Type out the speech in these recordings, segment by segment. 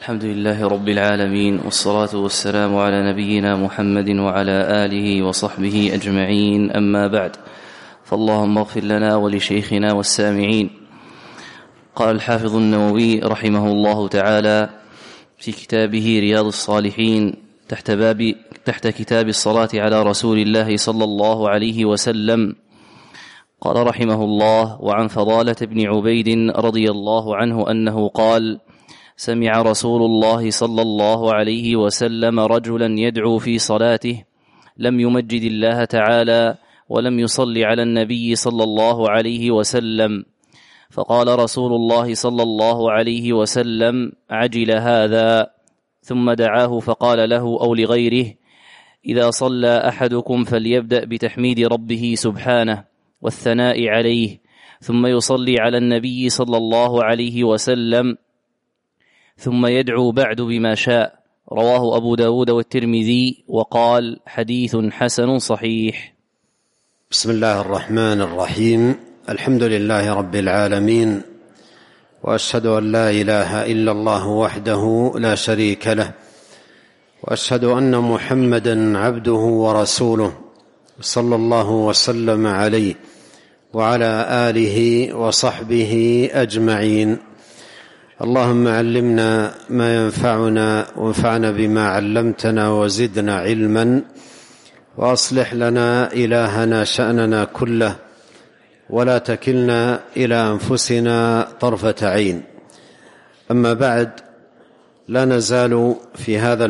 الحمد لله رب العالمين، والصلاة والسلام على نبينا محمد وعلى آله وصحبه أجمعين، أما بعد، فاللهم اغفر لنا ولشيخنا والسامعين. قال الحافظ النووي رحمه الله تعالى في كتابه رياض الصالحين تحت كتاب الصلاة على رسول الله صلى الله عليه وسلم، قال رحمه الله: وعن فضالة بن عبيد رضي الله عنه أنه قال: سمع رسول الله صلى الله عليه وسلم رجلا يدعو في صلاته لم يمجد الله تعالى ولم يصل على النبي صلى الله عليه وسلم، فقال رسول الله صلى الله عليه وسلم: عجل هذا، ثم دعاه فقال له أو لغيره: إذا صلى أحدكم فليبدأ بتحميد ربه سبحانه والثناء عليه، ثم يصلي على النبي صلى الله عليه وسلم، ثم يدعو بعد بما شاء. رواه أبو داود والترمذي، وقال: حديث حسن صحيح. بسم الله الرحمن الرحيم. الحمد لله رب العالمين، وأشهد أن لا إله إلا الله وحده لا شريك له، وأشهد أن محمدا عبده ورسوله صلى الله وسلم عليه وعلى آله وصحبه أجمعين. اللهم علمنا ما ينفعنا، وانفعنا بما علمتنا، وزدنا علما، وأصلح لنا إلهنا شأننا كله، ولا تكلنا إلى أنفسنا طرفة عين. أما بعد، لا نزال في هذا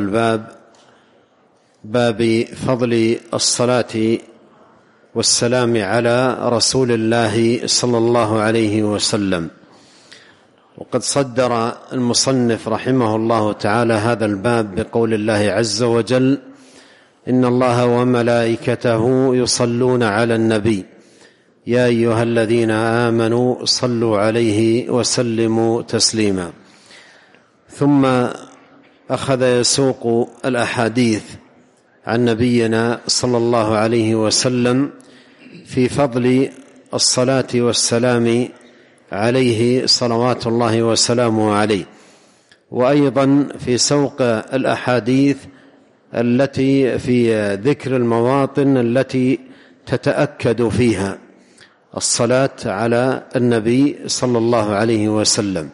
باب فضل الصلاة والسلام على رسول الله صلى الله عليه وسلم. وقد صدر المصنف رحمه الله تعالى هذا الباب بقول الله عز وجل: إن الله وملائكته يصلون على النبي يا أيها الذين آمنوا صلوا عليه وسلموا تسليما. ثم أخذ يسوق الأحاديث عن نبينا صلى الله عليه وسلم في فضل الصلاة والسلام عليه صلوات الله وسلامه عليه، وأيضا في سوق الأحاديث التي في ذكر المواطن التي تتأكد فيها الصلاة على النبي صلى الله عليه وسلم.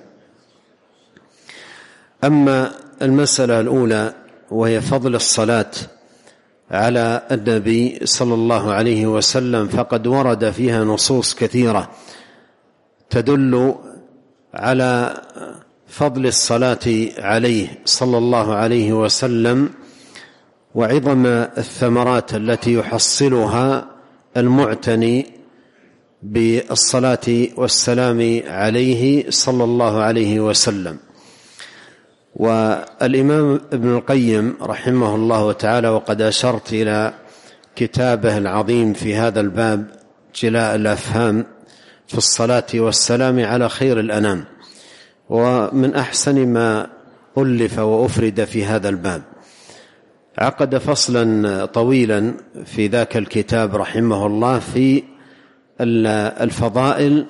أما المسألة الأولى وهي فضل الصلاة على النبي صلى الله عليه وسلم، فقد ورد فيها نصوص كثيرة تدل على فضل الصلاة عليه صلى الله عليه وسلم، وعظم الثمرات التي يحصلها المعتني بالصلاة والسلام عليه صلى الله عليه وسلم. والإمام ابن القيم رحمه الله تعالى، وقد أشرت إلى كتابه العظيم في هذا الباب جلاء الأفهام في الصلاة والسلام على خير الأنام، ومن أحسن ما ألف وأفرد في هذا الباب، عقد فصلا طويلا في ذاك الكتاب رحمه الله في الفضائل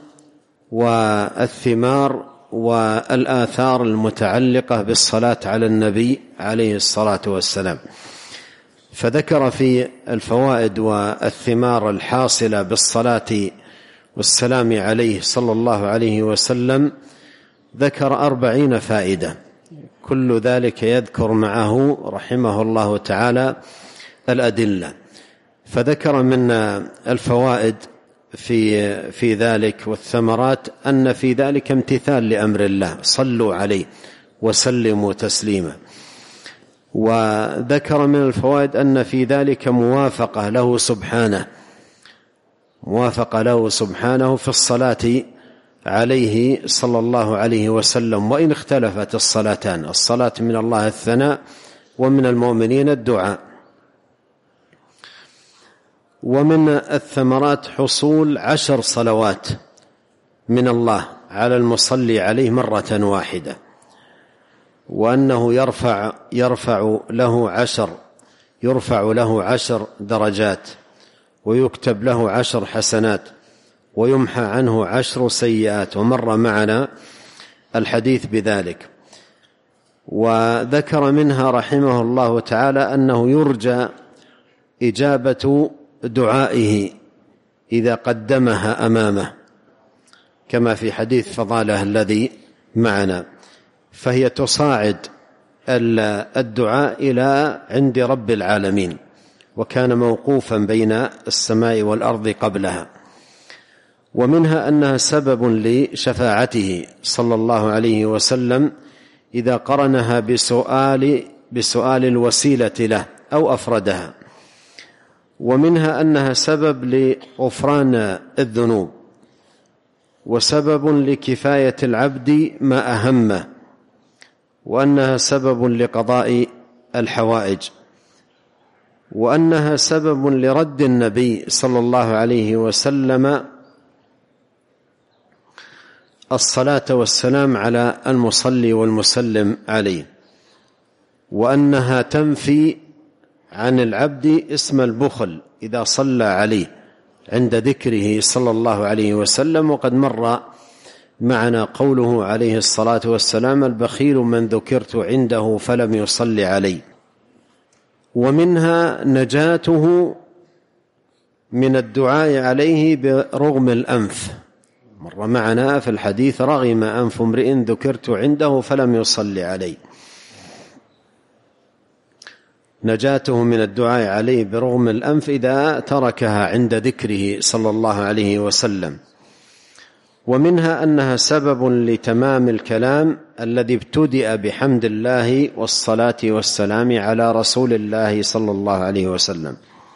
والثمار والآثار المتعلقة بالصلاة على النبي عليه الصلاة والسلام. فذكر في الفوائد والثمار الحاصلة بالصلاة والسلام عليه صلى الله عليه وسلم، ذكر 40 فائدة، كل ذلك يذكر معه رحمه الله تعالى الأدلة. فذكر من الفوائد في ذلك والثمرات أن في ذلك امتثال لأمر الله: صلوا عليه وسلموا تسليما. وذكر من الفوائد أن في ذلك موافقة له سبحانه في الصلاة عليه صلى الله عليه وسلم، وإن اختلفت الصلاتان، الصلاة من الله الثناء، ومن المؤمنين الدعاء. ومن الثمرات حصول 10 صلوات من الله على المصلي عليه مرة واحدة، وأنه يرفع له 10 درجات، ويكتب له 10 حسنات، ويمحى عنه 10 سيئات، ومر معنا الحديث بذلك. وذكر منها رحمه الله تعالى أنه يرجى إجابة دعائه إذا قدمها أمامه، كما في حديث فضالة الذي معنا، فهي تصاعد الدعاء إلى عند رب العالمين، وكان موقوفا بين السماء والأرض قبلها. ومنها أنها سبب لشفاعته صلى الله عليه وسلم إذا قرنها بسؤال الوسيلة له أو أفردها. ومنها أنها سبب لغفران الذنوب، وسبب لكفاية العبد ما أهمه، وأنها سبب لقضاء الحوائج، وأنها سبب لرد النبي صلى الله عليه وسلم الصلاة والسلام على المصلي والمسلم عليه، وأنها تنفي عن العبد اسم البخل إذا صلى عليه عند ذكره صلى الله عليه وسلم. وقد مر معنا قوله عليه الصلاة والسلام: البخيل من ذكرت عنده فلم يصلي علي. ومنها نجاته من الدعاء عليه برغم الأنف، مر معنا في الحديث: رغم أنف امرئ ذكرت عنده فلم يصلي علي. نجاته من الدعاء عليه برغم الأنف إذا تركها عند ذكره صلى الله عليه وسلم. ومنها أنها سبب لتمام الكلام الذي ابتدأ بحمد الله والصلاة والسلام على رسول الله صلى الله عليه وسلم،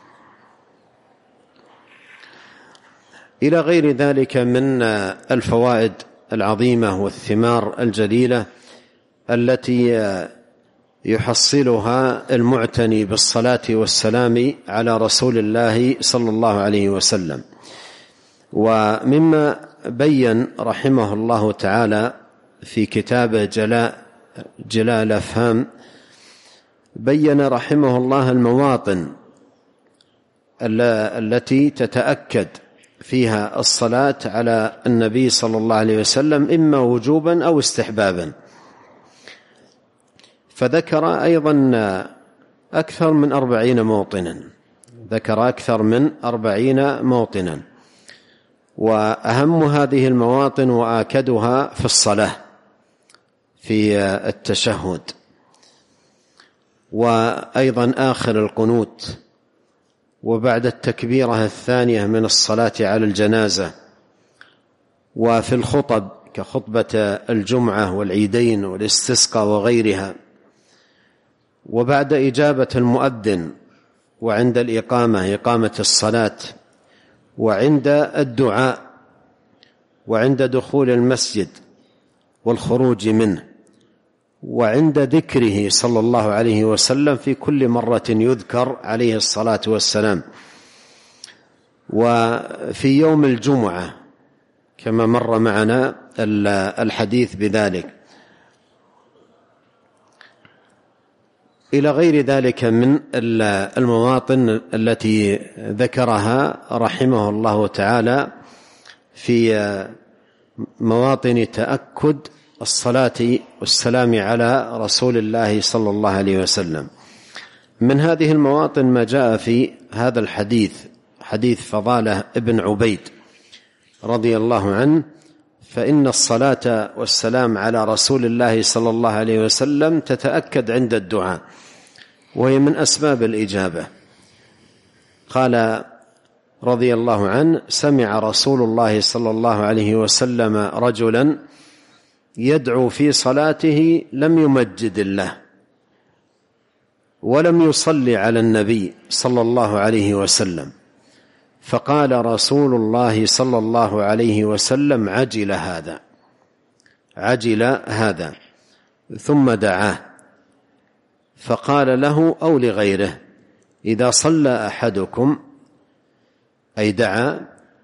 إلى غير ذلك من الفوائد العظيمة والثمار الجليلة التي يحصلها المعتني بالصلاة والسلام على رسول الله صلى الله عليه وسلم. ومما بين رحمه الله تعالى في كتابه جلاء الأفهام، بين رحمه الله المواطن التي تتأكد فيها الصلاة على النبي صلى الله عليه وسلم إما وجوبا أو استحبابا، فذكر أيضا أكثر من 40 موطنا، ذكر أكثر من 40 موطنا، وأهم هذه المواطن وآكدها في الصلاة في التشهد، وأيضا آخر القنوت، وبعد التكبيرة الثانية من الصلاة على الجنازة، وفي الخطب كخطبة الجمعة والعيدين والاستسقاء وغيرها، وبعد إجابة المؤذن، وعند الإقامة إقامة الصلاة، وعند الدعاء، وعند دخول المسجد والخروج منه، وعند ذكره صلى الله عليه وسلم في كل مرة يذكر عليه الصلاة والسلام، وفي يوم الجمعة كما مر معنا الحديث بذلك، إلى غير ذلك من المواطن التي ذكرها رحمه الله تعالى في مواطن تأكد الصلاة والسلام على رسول الله صلى الله عليه وسلم. من هذه المواطن ما جاء في هذا الحديث، حديث فضالة ابن عبيد رضي الله عنه: فإن الصلاة والسلام على رسول الله صلى الله عليه وسلم تتأكد عند الدعاء، وهي من أسباب الإجابة. قال رضي الله عنه: سمع رسول الله صلى الله عليه وسلم رجلا يدعو في صلاته لم يمجد الله ولم يصلي على النبي صلى الله عليه وسلم، فقال رسول الله صلى الله عليه وسلم: عجل هذا، ثم دعاه فقال له أو لغيره: إذا صلى أحدكم، أي دعا،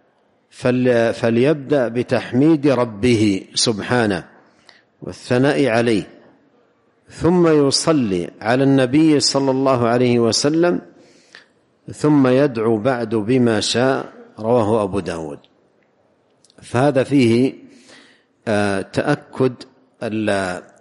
فليبدأ بتحميد ربه سبحانه والثناء عليه، ثم يصلي على النبي صلى الله عليه وسلم، ثم يدعو بعد بما شاء. رواه أبو داود. فهذا فيه تأكد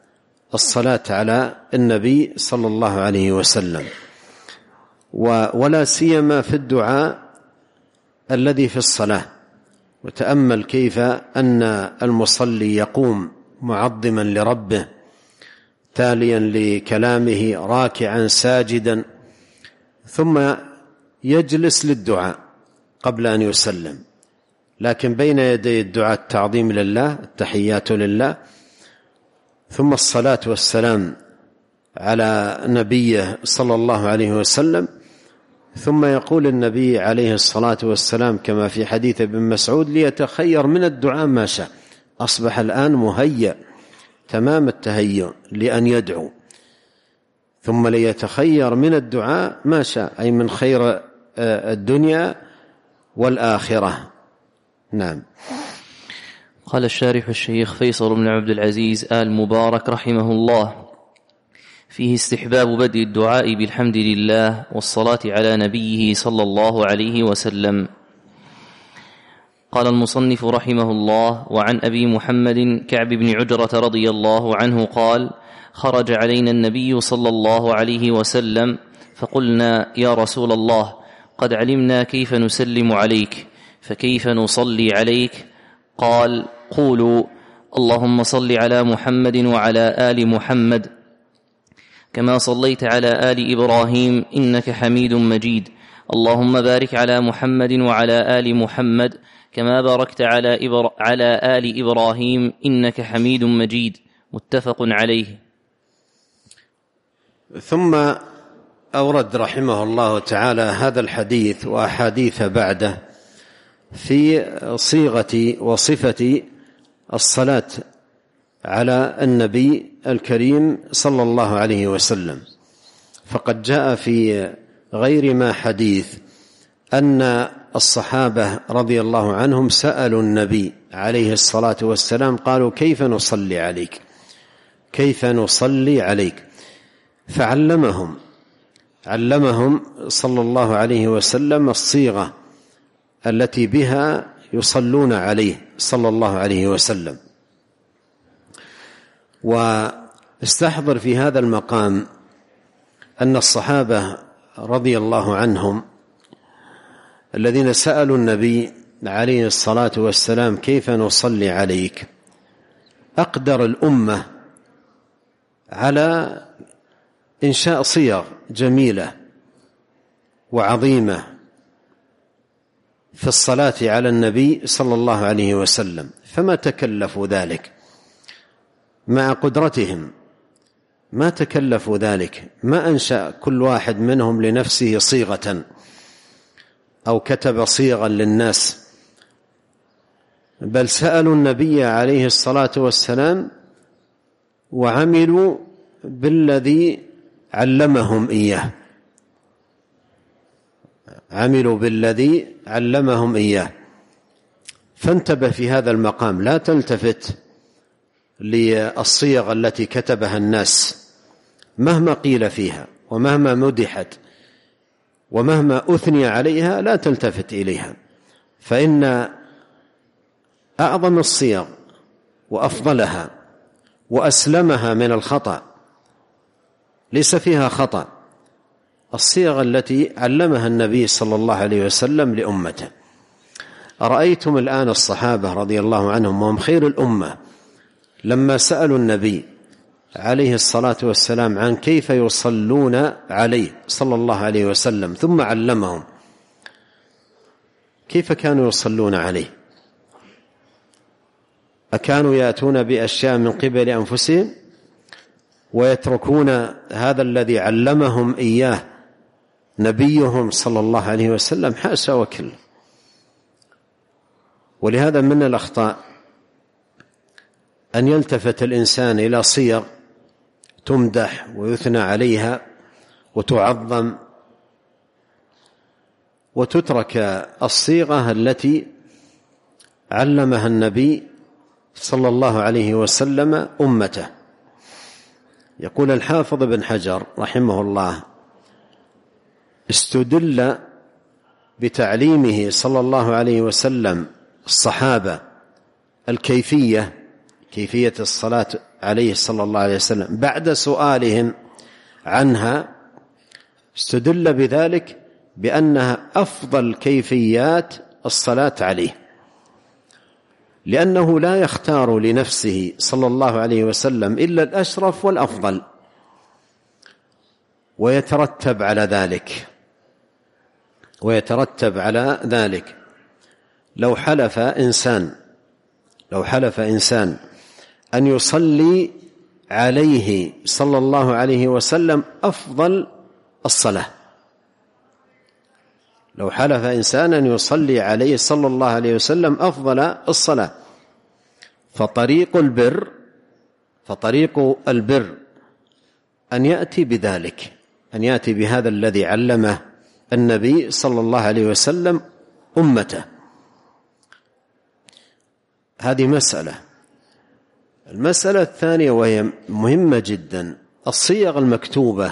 الصلاة على النبي صلى الله عليه وسلم، ولا سيما في الدعاء الذي في الصلاة. وتأمل كيف أن المصلي يقوم معظما لربه تاليا لكلامه راكعا ساجدا، ثم يجلس للدعاء قبل أن يسلم، لكن بين يدي الدعاء التعظيم لله، التحيات لله، ثم الصلاة والسلام على نبيه صلى الله عليه وسلم. ثم يقول النبي عليه الصلاة والسلام كما في حديث ابن مسعود: ليتخير من الدعاء ما شاء. أصبح الآن مهيأ تمام التهيؤ لأن يدعو، ثم ليتخير من الدعاء ما شاء، أي من خير الدنيا والآخرة. نعم. قال الشارح الشيخ فيصل بن عبد العزيز آل مبارك رحمه الله: فيه استحباب بدء الدعاء بالحمد لله والصلاة على نبيه صلى الله عليه وسلم. قال المصنف رحمه الله: وعن أبي محمد كعب بن عجرة رضي الله عنه قال: خرج علينا النبي صلى الله عليه وسلم فقلنا: يا رسول الله، قد علمنا كيف نسلم عليك، فكيف نصلي عليك؟ قال: قولوا: اللهم صل على محمد وعلى آل محمد كما صليت على آل إبراهيم إنك حميد مجيد، اللهم بارك على محمد وعلى آل محمد كما باركت على آل إبراهيم إنك حميد مجيد. متفق عليه. ثم أورد رحمه الله تعالى هذا الحديث وأحاديث بعده في صيغة وصفة الصلاة على النبي الكريم صلى الله عليه وسلم. فقد جاء في غير ما حديث أن الصحابة رضي الله عنهم سألوا النبي عليه الصلاة والسلام، قالوا: كيف نصلي عليك؟ كيف نصلي عليك؟ فعلمهم صلى الله عليه وسلم الصيغة التي بها يصلون عليه صلى الله عليه وسلم. واستحضر في هذا المقام أن الصحابة رضي الله عنهم الذين سألوا النبي عليه الصلاة والسلام: كيف نصلي عليك؟ أقدر الأمة على إنشاء صيغ جميلة وعظيمة في الصلاة على النبي صلى الله عليه وسلم، فما تكلفوا ذلك مع قدرتهم، ما تكلفوا ذلك، ما أنشأ كل واحد منهم لنفسه صيغة أو كتب صيغا للناس، بل سألوا النبي عليه الصلاة والسلام وعملوا بالذي علمهم إياه، عملوا بالذي علمهم إياه. فانتبه في هذا المقام، لا تلتفت للصيغ التي كتبها الناس مهما قيل فيها ومهما مدحت ومهما أثني عليها، لا تلتفت إليها، فإن أعظم الصيغ وأفضلها وأسلمها من الخطأ، ليس فيها خطأ، الصيغ التي علمها النبي صلى الله عليه وسلم لأمته. أرأيتم الآن الصحابة رضي الله عنهم وهم خير الأمة لما سألوا النبي عليه الصلاة والسلام عن كيف يصلون عليه صلى الله عليه وسلم ثم علمهم، كيف كانوا يصلون عليه؟ أكانوا يأتون بأشياء من قبل أنفسهم ويتركون هذا الذي علمهم إياه نبيهم صلى الله عليه وسلم؟ حاشا وكلا. ولهذا من الأخطاء أن يلتفت الإنسان إلى صيغ تمدح ويثنى عليها وتعظم، وتترك الصيغة التي علمها النبي صلى الله عليه وسلم أمته. يقول الحافظ ابن حجر رحمه الله: استدل بتعليمه صلى الله عليه وسلم الصحابة الكيفية كيفية الصلاة عليه صلى الله عليه وسلم بعد سؤالهم عنها، استدل بذلك بأنها أفضل كيفيات الصلاة عليه، لأنه لا يختار لنفسه صلى الله عليه وسلم إلا الأشرف والأفضل، ويترتب على ذلك لو حلف إنسان أن يصلي عليه صلى الله عليه وسلم أفضل الصلاة، لو حلف إنسان أن يصلي عليه صلى الله عليه وسلم أفضل الصلاة، فطريق البر أن يأتي بذلك، أن يأتي بهذا الذي علمه النبي صلى الله عليه وسلم أمته. هذه المسألة الثانية وهي مهمة جدا، الصيغ المكتوبة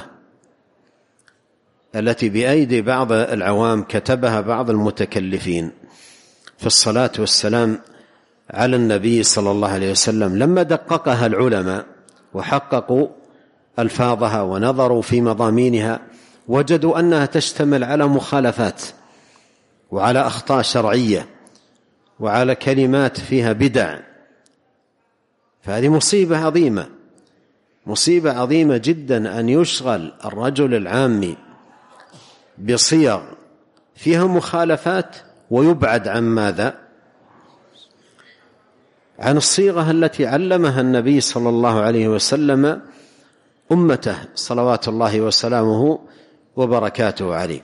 التي بأيدي بعض العوام كتبها بعض المتكلفين في الصلاة والسلام على النبي صلى الله عليه وسلم، لما دققها العلماء وحققوا ألفاظها ونظروا في مضامينها وجدوا أنها تشتمل على مخالفات وعلى أخطاء شرعية وعلى كلمات فيها بدع، فهذه مصيبة عظيمة جدا أن يشغل الرجل العامي بصيغ فيها مخالفات ويبعد عن ماذا؟ عن الصيغة التي علمها النبي صلى الله عليه وسلم أمته صلوات الله وسلامه وبركاته عليه.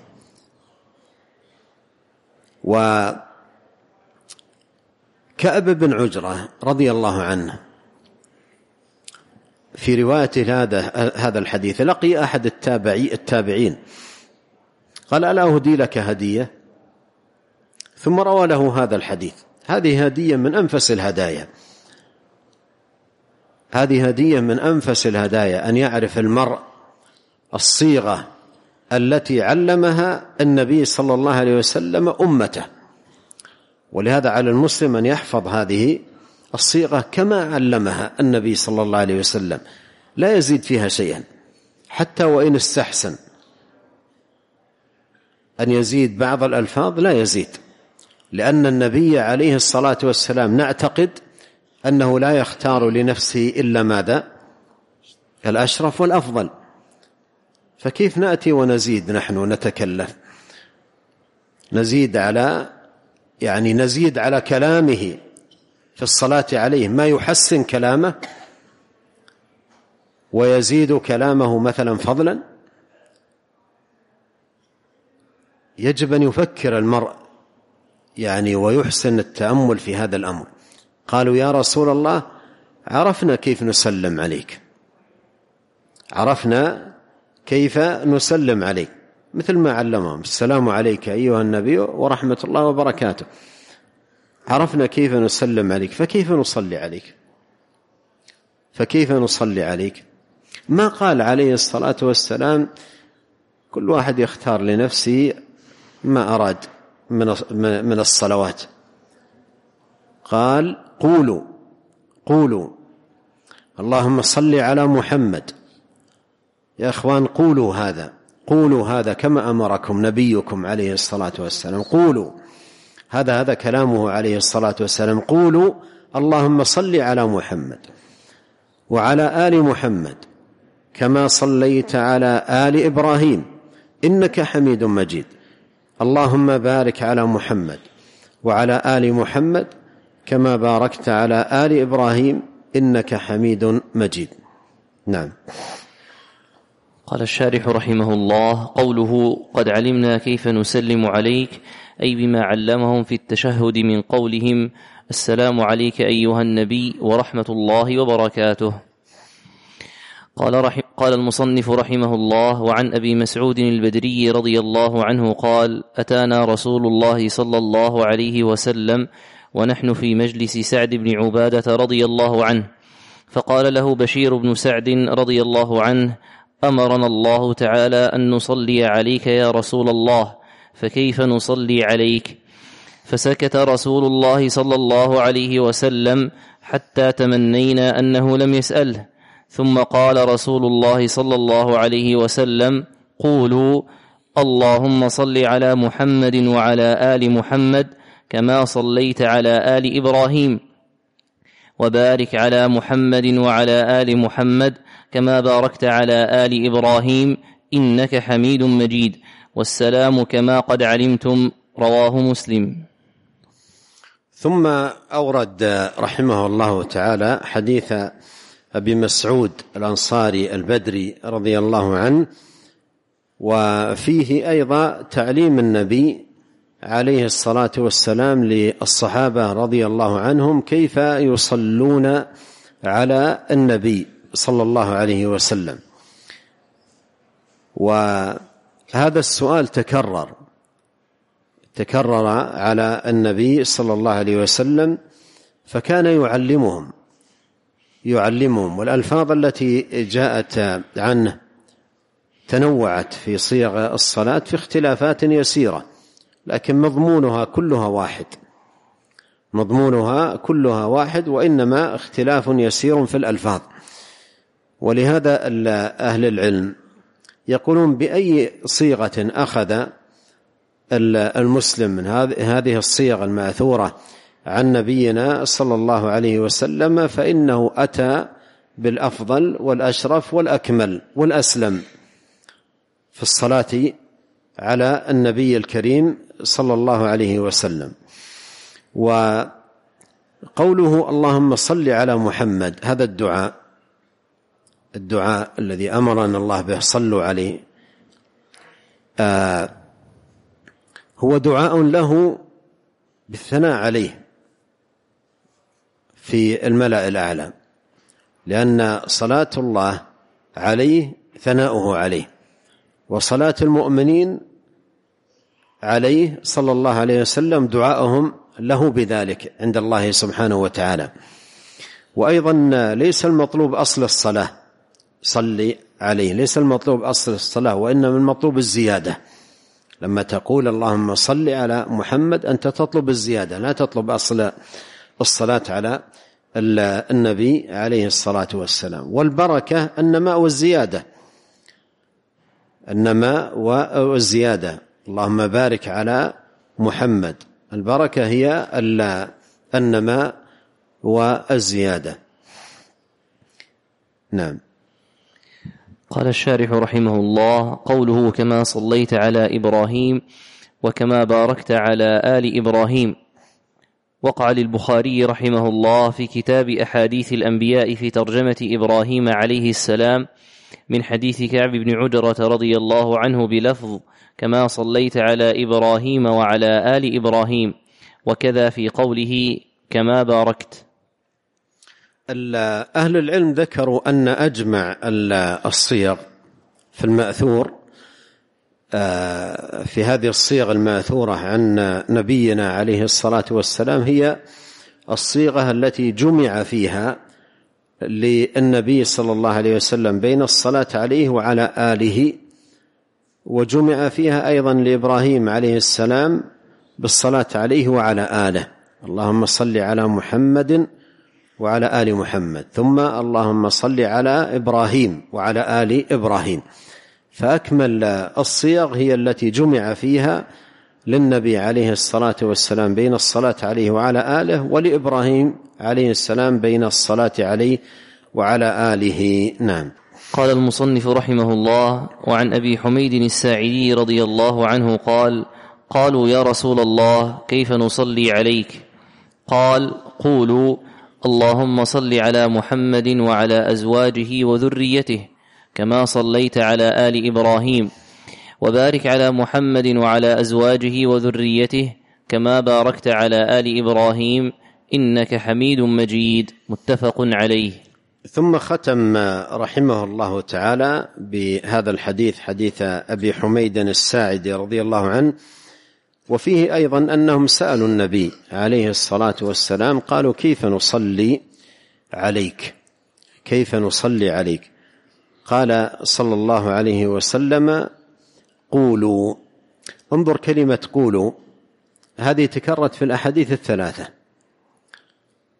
وكأب بن عجرة رضي الله عنه في رواية هذا الحديث لقي أحد التابعين قال: ألا أهدي لك هدية؟ ثم روى له هذا الحديث. هذه هدية من أنفس الهدايا، أن يعرف المرء الصيغة التي علمها النبي صلى الله عليه وسلم أمته، ولهذا على المسلم أن يحفظ هذه الصيغة كما علمها النبي صلى الله عليه وسلم، لا يزيد فيها شيئا، حتى وإن استحسن أن يزيد بعض الألفاظ لا يزيد، لأن النبي عليه الصلاة والسلام نعتقد أنه لا يختار لنفسه إلا ماذا؟ الأشرف والأفضل، فكيف نأتي ونزيد نحن نتكلف، نزيد على كلامه في الصلاة عليه ما يحسن كلامه ويزيد كلامه مثلا فضلا؟ يجب أن يفكر المرء ويحسن التأمل في هذا الأمر. قالوا: يا رسول الله، عرفنا كيف نسلم عليك، مثل ما علمهم: السلام عليك أيها النبي ورحمة الله وبركاته. عرفنا كيف نسلم عليك، فكيف نصلي عليك؟ ما قال عليه الصلاة والسلام كل واحد يختار لنفسه ما أراد من الصلوات، قال: قولوا اللهم صل على محمد. يا أخوان، قولوا هذا كما أمركم نبيكم عليه الصلاة والسلام، قولوا هذا كلامه عليه الصلاة والسلام. قولوا اللهم صل على محمد وعلى آل محمد كما صليت على آل إبراهيم إنك حميد مجيد، اللهم بارك على محمد وعلى آل محمد كما باركت على آل إبراهيم إنك حميد مجيد. نعم. قال الشارح رحمه الله: قوله قد علمنا كيف نسلم عليك، أي بما علمهم في التشهد من قولهم السلام عليك أيها النبي ورحمة الله وبركاته. قال المصنف رحمه الله: وعن أبي مسعود البدري رضي الله عنه قال: أتانا رسول الله صلى الله عليه وسلم ونحن في مجلس سعد بن عبادة رضي الله عنه، فقال له بشير بن سعد رضي الله عنه: أمرنا الله تعالى أن نصلي عليك يا رسول الله، فكيف نصلي عليك؟ فسكت رسول الله صلى الله عليه وسلم حتى تمنينا أنه لم يسأله. ثم قال رسول الله صلى الله عليه وسلم: قولوا اللهم صل على محمد وعلى آل محمد كما صليت على آل إبراهيم، وبارك على محمد وعلى آل محمد كما باركت على آل إبراهيم إنك حميد مجيد، والسلام كما قد علمتم. رواه مسلم. ثم أورد رحمه الله تعالى حديث أبي مسعود الأنصاري البدري رضي الله عنه، وفيه أيضا تعليم النبي عليه الصلاة والسلام للصحابة رضي الله عنهم كيف يصلون على النبي صلى الله عليه وسلم. وهذا السؤال تكرر على النبي صلى الله عليه وسلم، فكان يعلمهم، والألفاظ التي جاءت عنه تنوعت في صيغ الصلاة في اختلافات يسيرة، لكن مضمونها كلها واحد، وإنما اختلاف يسير في الألفاظ. ولهذا أهل العلم يقولون بأي صيغة أخذ المسلم من هذه الصيغ الماثورة عن نبينا صلى الله عليه وسلم فإنه أتى بالأفضل والأشرف والأكمل والأسلم في الصلاة على النبي الكريم صلى الله عليه وسلم. وقوله اللهم صل على محمد، هذا الدعاء الذي أمرنا الله به صلوا عليه، هو دعاء له بالثناء عليه في الملأ الأعلى، لأن صلاة الله عليه ثناؤه عليه، وصلاة المؤمنين عليه صلى الله عليه وسلم دعاءهم له بذلك عند الله سبحانه وتعالى. وأيضا ليس المطلوب أصل الصلاة صلي عليه، ليس المطلوب أصل الصلاة، وإنما المطلوب الزيادة. لما تقول اللهم صل على محمد أنت تطلب الزيادة، لا تطلب أصل الصلاة على النبي عليه الصلاة والسلام. والبركة النماء والزيادة، اللهم بارك على محمد، البركة هي النماء والزيادة. نعم. قال الشارح رحمه الله: قوله كما صليت على إبراهيم وكما باركت على آل إبراهيم، وقع للبخاري رحمه الله في كتاب أحاديث الأنبياء في ترجمة إبراهيم عليه السلام من حديث كعب بن عجرة رضي الله عنه بلفظ كما صليت على إبراهيم وعلى آل إبراهيم، وكذا في قوله كما باركت. أهل العلم ذكروا أن أجمع الصيغ في المأثور في هذه الصيغ الماثورة عن نبينا عليه الصلاة والسلام هي الصيغة التي جمع فيها للنبي صلى الله عليه وسلم بين الصلاة عليه وعلى آله، وجمع فيها أيضا لإبراهيم عليه السلام بالصلاة عليه وعلى آله، اللهم صل على محمد وعلى آل محمد، ثم اللهم صل على إبراهيم وعلى آل إبراهيم. فأكمل الصيغ هي التي جمع فيها للنبي عليه الصلاة والسلام بين الصلاة عليه وعلى آله، ولإبراهيم عليه السلام بين الصلاة عليه وعلى آله. نعم. قال المصنف رحمه الله: وعن أبي حميد الساعدي رضي الله عنه قال: قالوا يا رسول الله كيف نصلي عليك؟ قال: قولوا اللهم صل على محمد وعلى أزواجه وذريته كما صليت على آل إبراهيم، وبارك على محمد وعلى أزواجه وذريته كما باركت على آل إبراهيم إنك حميد مجيد. متفق عليه. ثم ختم رحمه الله تعالى بهذا الحديث، حديث أبي حميد الساعدي رضي الله عنه، وفيه أيضا أنهم سألوا النبي عليه الصلاة والسلام قالوا كيف نصلي عليك، كيف نصلي عليك؟ قال صلى الله عليه وسلم قولوا. انظر كلمة قولوا هذه تكررت في الأحاديث الثلاثة،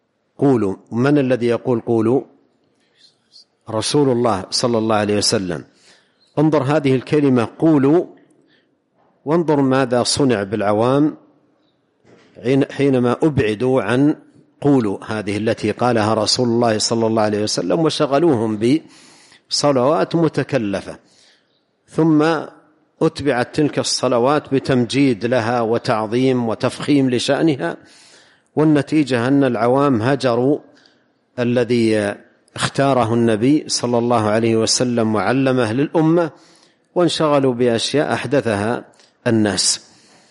قولوا. من الذي يقول قولوا؟ رسول الله صلى الله عليه وسلم. انظر هذه الكلمة قولوا، وانظر ماذا صنع بالعوام حينما أبعدوا عن قولوا هذه التي قالها رسول الله صلى الله عليه وسلم، وشغلوهم بصلوات متكلفة، ثم أتبعت تلك الصلوات بتمجيد لها وتعظيم وتفخيم لشأنها، والنتيجة أن العوام هجروا الذي اختاره النبي صلى الله عليه وسلم وعلمه للأمة، وانشغلوا بأشياء أحدثها الناس.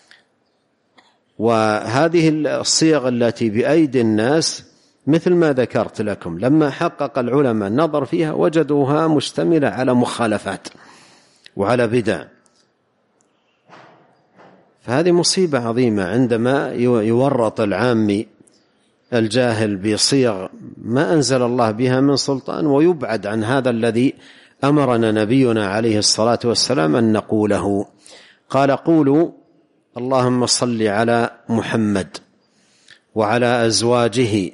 وهذه الصيغ التي بأيدي الناس مثل ما ذكرت لكم، لما حقق العلماء النظر فيها وجدوها مشتملة على مخالفات وعلى بدع. فهذه مصيبة عظيمة عندما يورط العامي الجاهل بصيغ ما أنزل الله بها من سلطان، ويبعد عن هذا الذي أمرنا نبينا عليه الصلاة والسلام أن نقوله. قال قولوا اللهم صل على محمد وعلى أزواجه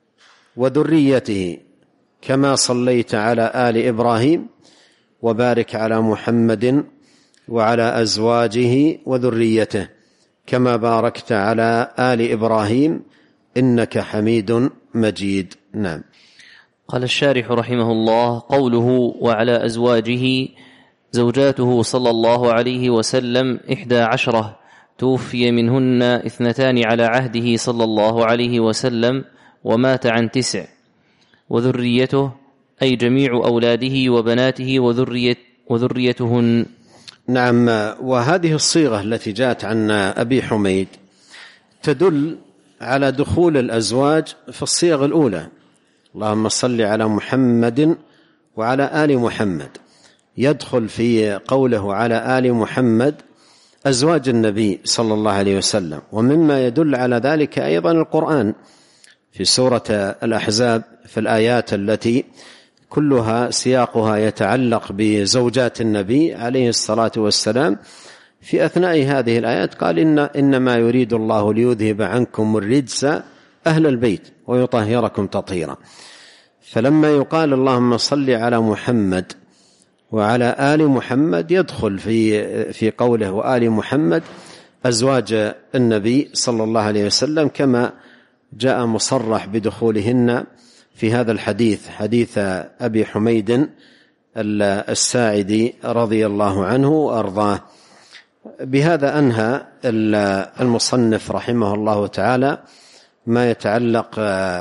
وذريته كما صليت على آل إبراهيم وبارك على محمد وعلى أزواجه وذريته كما باركت على آل إبراهيم إنك حميد مجيد. نعم. قال الشارح رحمه الله: قوله وعلى أزواجه زوجاته صلى الله عليه وسلم 11، توفي منهن 2 على عهده صلى الله عليه وسلم ومات عن 9، وذريته أي جميع أولاده وبناته وذريتهن. نعم. وهذه الصيغة التي جاءت عن أبي حميد تدل على دخول الأزواج في الصيغ الأولى، اللهم صل على محمد وعلى آل محمد، يدخل في قوله على آل محمد أزواج النبي صلى الله عليه وسلم. ومما يدل على ذلك أيضا القرآن في سورة الأحزاب في الآيات التي كلها سياقها يتعلق بزوجات النبي عليه الصلاة والسلام. في أثناء هذه الآيات قال إنما يريد الله ليذهب عنكم الرجس أهل البيت ويطهركم تطهيرا. فلما يقال اللهم صل على محمد وعلى آل محمد يدخل في قوله وآل محمد أزواج النبي صلى الله عليه وسلم، كما جاء مصرح بدخولهن في هذا الحديث، حديث أبي حميد الساعدي رضي الله عنه وأرضاه. بهذا أنهى المصنف رحمه الله تعالى ما يتعلق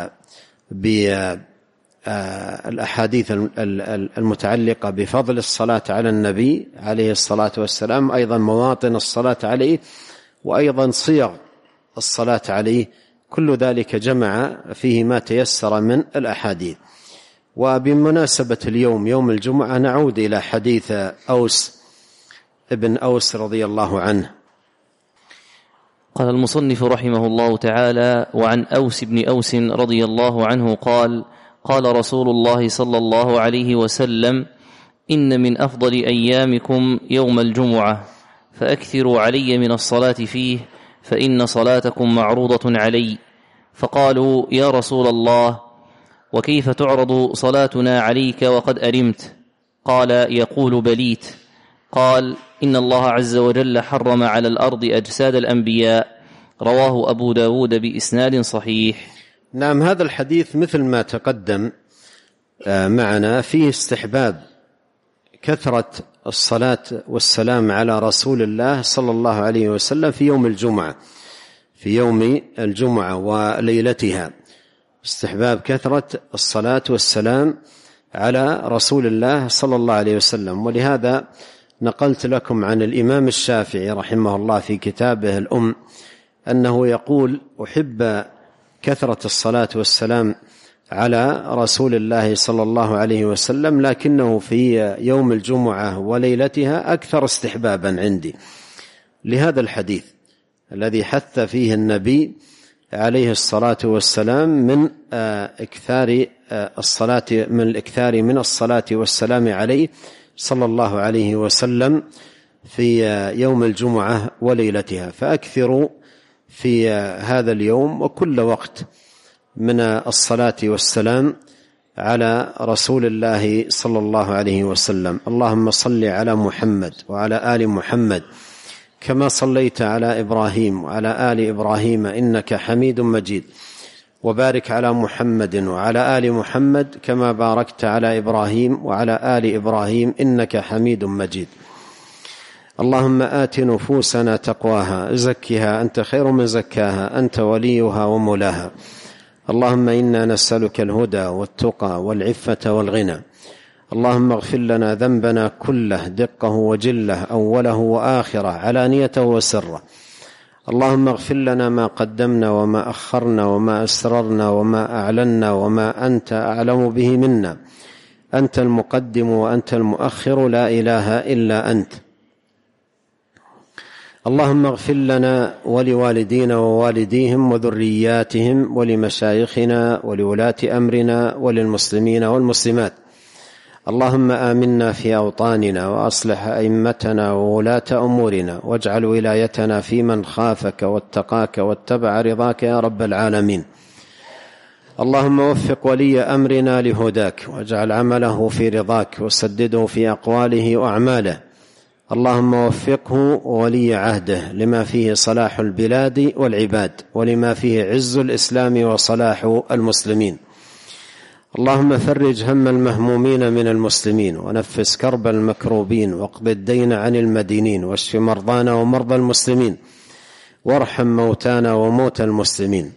بالأحاديث المتعلقة بفضل الصلاة على النبي عليه الصلاة والسلام، أيضا مواطن الصلاة عليه، وأيضا صيغ الصلاة عليه، كل ذلك جمع فيه ما تيسر من الأحاديث. وبمناسبة اليوم يوم الجمعة نعود إلى حديث أوس ابن أوس رضي الله عنه. قال المصنف رحمه الله تعالى: وعن أوس بن أوس رضي الله عنه قال: قال رسول الله صلى الله عليه وسلم: إن من أفضل أيامكم يوم الجمعة، فأكثروا علي من الصلاة فيه، فإن صلاتكم معروضة علي. فقالوا: يا رسول الله، وكيف تعرض صلاتنا عليك وقد أرمت؟ قال: يقول بليت. قال: إن الله عز وجل حرم على الأرض أجساد الأنبياء. رواه أبو داود بإسناد صحيح. نعم. هذا الحديث مثل ما تقدم معنا فيه استحباب كثرة الصلاة والسلام على رسول الله صلى الله عليه وسلم في يوم الجمعة، في يوم الجمعة وليلتها، استحباب كثرة الصلاة والسلام على رسول الله صلى الله عليه وسلم. ولهذا نقلت لكم عن الإمام الشافعي رحمه الله في كتابه الأم أنه يقول: أحب كثرة الصلاة والسلام على رسول الله صلى الله عليه وسلم، لكنه في يوم الجمعة وليلتها أكثر استحبابا عندي، لهذا الحديث الذي حث فيه النبي عليه الصلاة والسلام من إكثار من الصلاة والسلام عليه صلى الله عليه وسلم في يوم الجمعة وليلتها. فأكثروا في هذا اليوم وكل وقت من الصلاة والسلام على رسول الله صلى الله عليه وسلم. اللهم صل على محمد وعلى آل محمد كما صليت على إبراهيم وعلى آل إبراهيم إنك حميد مجيد، وبارك على محمد وعلى آل محمد كما باركت على إبراهيم وعلى آل إبراهيم إنك حميد مجيد. اللهم آت نفوسنا تقواها، زكها أنت خير من زكاها، أنت وليها ومولاها. اللهم إنا نسألك الهدى والتقى والعفة والغنى. اللهم اغفر لنا ذنبنا كله دقه وجله، أوله وآخره، علانيته وسره. اللهم اغفر لنا ما قدمنا وما أخرنا وما أسررنا وما أعلنا وما أنت أعلم به منا. أنت المقدم وأنت المؤخر، لا إله إلا أنت. اللهم اغفر لنا ولوالدينا ووالديهم وذرياتهم ولمشايخنا ولولاة أمرنا وللمسلمين والمسلمات. اللهم آمنا في أوطاننا وأصلح أئمتنا وولاة أمورنا، واجعل ولايتنا في من خافك واتقاك واتبع رضاك يا رب العالمين. اللهم وفق ولي أمرنا لهداك، واجعل عمله في رضاك، وسدده في أقواله وأعماله. اللهم وفقه وولي عهده لما فيه صلاح البلاد والعباد، ولما فيه عز الإسلام وصلاح المسلمين. اللهم فرج هم المهمومين من المسلمين، ونفس كرب المكروبين، واقض الدين عن المدينين، واشف مرضانا ومرضى المسلمين، وارحم موتانا وموتى المسلمين.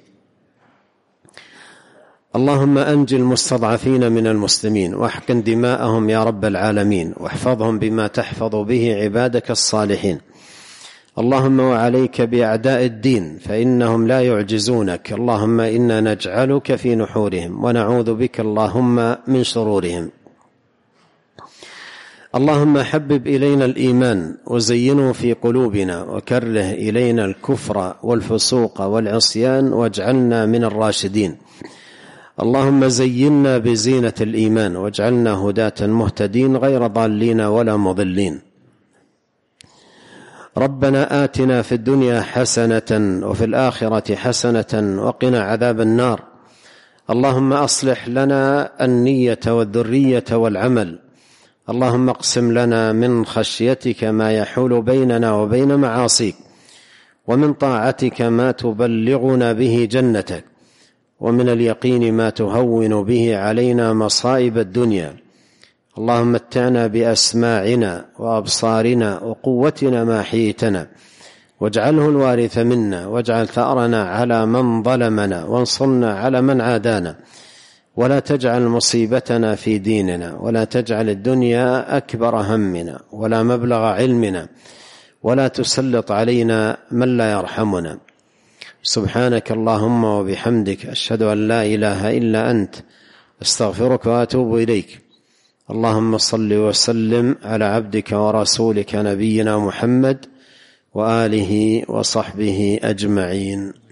اللهم أنج المستضعفين من المسلمين، واحقن دماءهم يا رب العالمين، واحفظهم بما تحفظ به عبادك الصالحين. اللهم وعليك بأعداء الدين فإنهم لا يعجزونك. اللهم إنا نجعلك في نحورهم ونعوذ بك اللهم من شرورهم. اللهم حبب إلينا الإيمان وزينه في قلوبنا، وكره إلينا الكفر والفسوق والعصيان، واجعلنا من الراشدين. اللهم زينا بزينة الإيمان، واجعلنا هداة مهتدين غير ضالين ولا مضلين. ربنا آتنا في الدنيا حسنة وفي الآخرة حسنة وقنا عذاب النار. اللهم أصلح لنا النية والذرية والعمل. اللهم اقسم لنا من خشيتك ما يحول بيننا وبين معاصيك، ومن طاعتك ما تبلغنا به جنتك، ومن اليقين ما تهون به علينا مصائب الدنيا. اللهم متعنا بأسماعنا وأبصارنا وقوتنا ما حييتنا، واجعله الوارث منا، واجعل ثأرنا على من ظلمنا، وانصرنا على من عادانا، ولا تجعل مصيبتنا في ديننا، ولا تجعل الدنيا أكبر همنا ولا مبلغ علمنا، ولا تسلط علينا من لا يرحمنا. سبحانك اللهم وبحمدك، أشهد أن لا إله إلا أنت، أستغفرك وأتوب إليك. اللهم صل وسلم على عبدك ورسولك نبينا محمد وآله وصحبه أجمعين.